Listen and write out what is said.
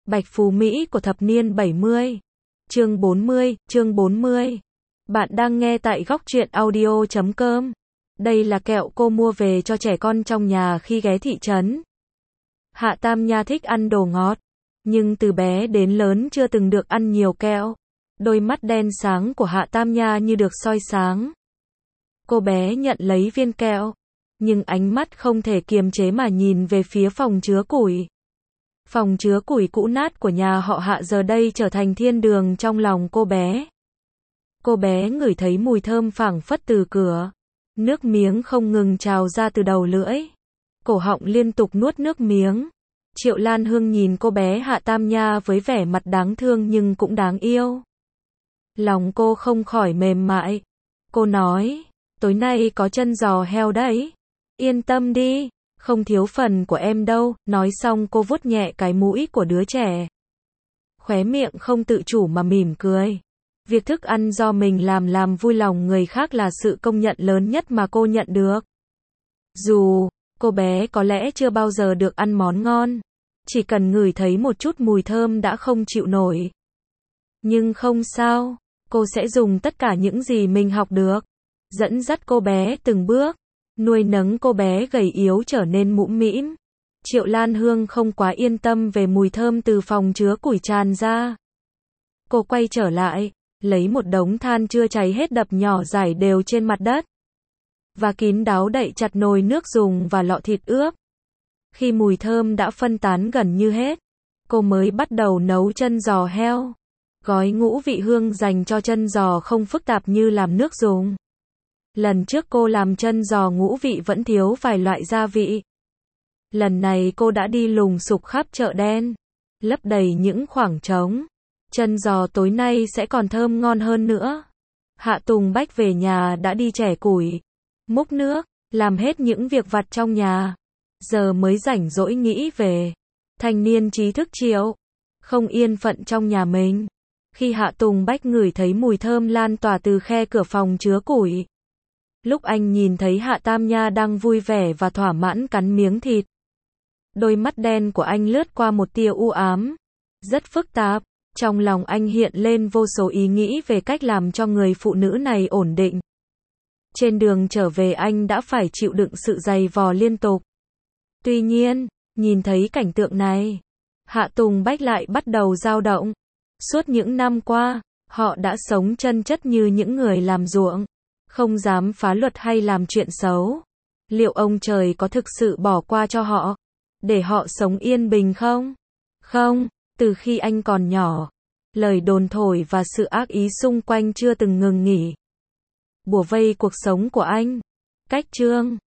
Bạch Phú Mỹ của thập niên 70. Chương 40. Bạn đang nghe tại góc truyện audio.com. Đây là kẹo cô mua về cho trẻ con trong nhà khi ghé thị trấn. Hạ Tam Nha thích ăn đồ ngọt, nhưng từ bé đến lớn chưa từng được ăn nhiều kẹo. Đôi mắt đen sáng của Hạ Tam Nha như được soi sáng. Cô bé nhận lấy viên kẹo, nhưng ánh mắt không thể kiềm chế mà nhìn về phía phòng chứa củi. Phòng chứa củi cũ nát của nhà họ Hạ giờ đây trở thành thiên đường trong lòng cô bé. Cô bé ngửi thấy mùi thơm phảng phất từ cửa. Nước miếng không ngừng trào ra từ đầu lưỡi. Cổ họng liên tục nuốt nước miếng. Triệu Lan Hương nhìn cô bé Hạ Tam Nha với vẻ mặt đáng thương nhưng cũng đáng yêu. Lòng cô không khỏi mềm mại. Cô nói, tối nay có chân giò heo đấy. Yên tâm đi, không thiếu phần của em đâu. Nói xong cô vuốt nhẹ cái mũi của đứa trẻ. Khóe miệng không tự chủ mà mỉm cười. Việc thức ăn do mình làm vui lòng người khác là sự công nhận lớn nhất mà cô nhận được. Dù cô bé có lẽ chưa bao giờ được ăn món ngon, chỉ cần ngửi thấy một chút mùi thơm đã không chịu nổi. Nhưng không sao, cô sẽ dùng tất cả những gì mình học được, dẫn dắt cô bé từng bước, nuôi nấng cô bé gầy yếu trở nên mũm mĩm. Triệu Lan Hương không quá yên tâm về mùi thơm từ phòng chứa củi tràn ra. Cô quay trở lại, lấy một đống than chưa cháy hết đập nhỏ rải đều trên mặt đất. Và kín đáo đậy chặt nồi nước dùng và lọ thịt ướp. Khi mùi thơm đã phân tán gần như hết, cô mới bắt đầu nấu chân giò heo. Gói ngũ vị hương dành cho chân giò không phức tạp như làm nước dùng. Lần trước cô làm chân giò ngũ vị vẫn thiếu vài loại gia vị. Lần này cô đã đi lùng sục khắp chợ đen, lấp đầy những khoảng trống. Chân giò tối nay sẽ còn thơm ngon hơn nữa. Hạ Tùng Bách về nhà đã đi chẻ củi, múc nước, làm hết những việc vặt trong nhà. Giờ mới rảnh rỗi nghĩ về thanh niên trí thức Triệu, không yên phận trong nhà mình. Khi Hạ Tùng Bách ngửi thấy mùi thơm lan tỏa từ khe cửa phòng chứa củi. Lúc anh nhìn thấy Hạ Tam Nha đang vui vẻ và thỏa mãn cắn miếng thịt, đôi mắt đen của anh lướt qua một tia u ám, rất phức tạp. Trong lòng anh hiện lên vô số ý nghĩ về cách làm cho người phụ nữ này ổn định. Trên đường trở về anh đã phải chịu đựng sự giày vò liên tục. Tuy nhiên, nhìn thấy cảnh tượng này, Hạ Tùng Bách lại bắt đầu dao động. Suốt những năm qua, họ đã sống chân chất như những người làm ruộng, không dám phá luật hay làm chuyện xấu. Liệu ông trời có thực sự bỏ qua cho họ, để họ sống yên bình không? Không. Từ khi anh còn nhỏ, lời đồn thổi và sự ác ý xung quanh chưa từng ngừng nghỉ. Bủa vây cuộc sống của anh. Cách chương